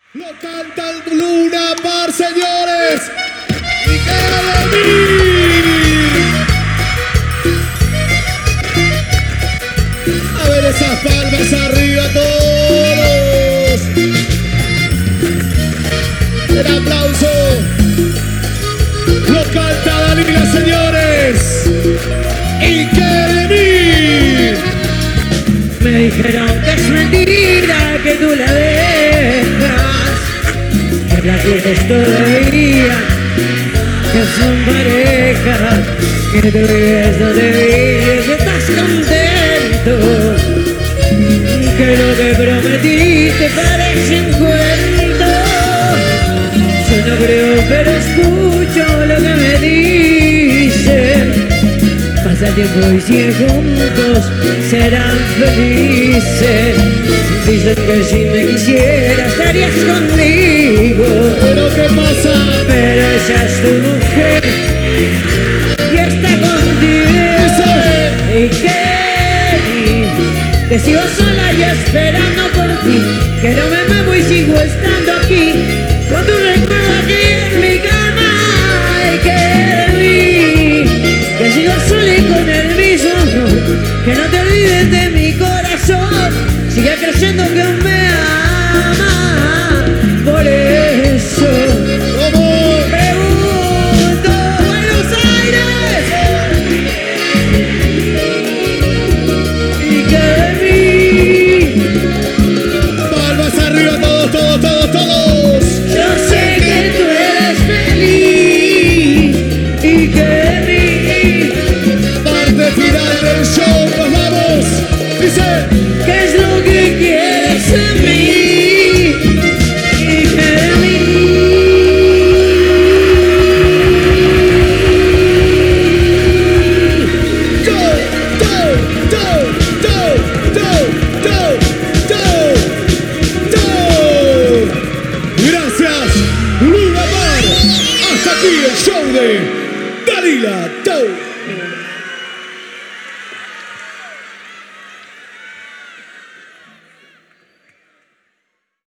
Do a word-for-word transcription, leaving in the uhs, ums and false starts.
Lo canta el Luna Park, señores. Y queda de mí. A ver esas palmas arriba todos. El aplauso. Lo canta Dalila, señores. Y queda de mí. Me dijeron que es mentira que tú la dejas, que la tienes todavía, que son pareja, que tú vives donde vives y estás contento, que lo que prometiste parece un cuento. Yo no creo, pero escucho lo que me dicen. Pasa el tiempo y siguen juntos, serán felices. Dicen que si me quisiera estarías conmigo. Pero ¿qué pasa? Pero ella es tu mujer y está contigo. ¿Y qué? Que sigo sola y esperando por ti, que no me muevo y sigo estando aquí, con tu recuerdo aquí en mi cama. ¿Y qué de mí? Que sigo sola y con el mismo amor, que no te olvides de mi corazón, sigue creyendo que aún me ama. Por eso ¿Cómo? pregunto, Buenos Aires, ¿y qué de mí? Palmas arriba todos, todos, todos, todos. Yo sé que tú eres feliz, ¿y qué de mí? Parte final del show, nos vamos. Dice. ¿Qué es lo que quieres de mí? ¿Y qué de mí? Go, go, go, go, go, go, go, go. Gracias, Luna Park. Hasta aquí el show de Dalila. Go.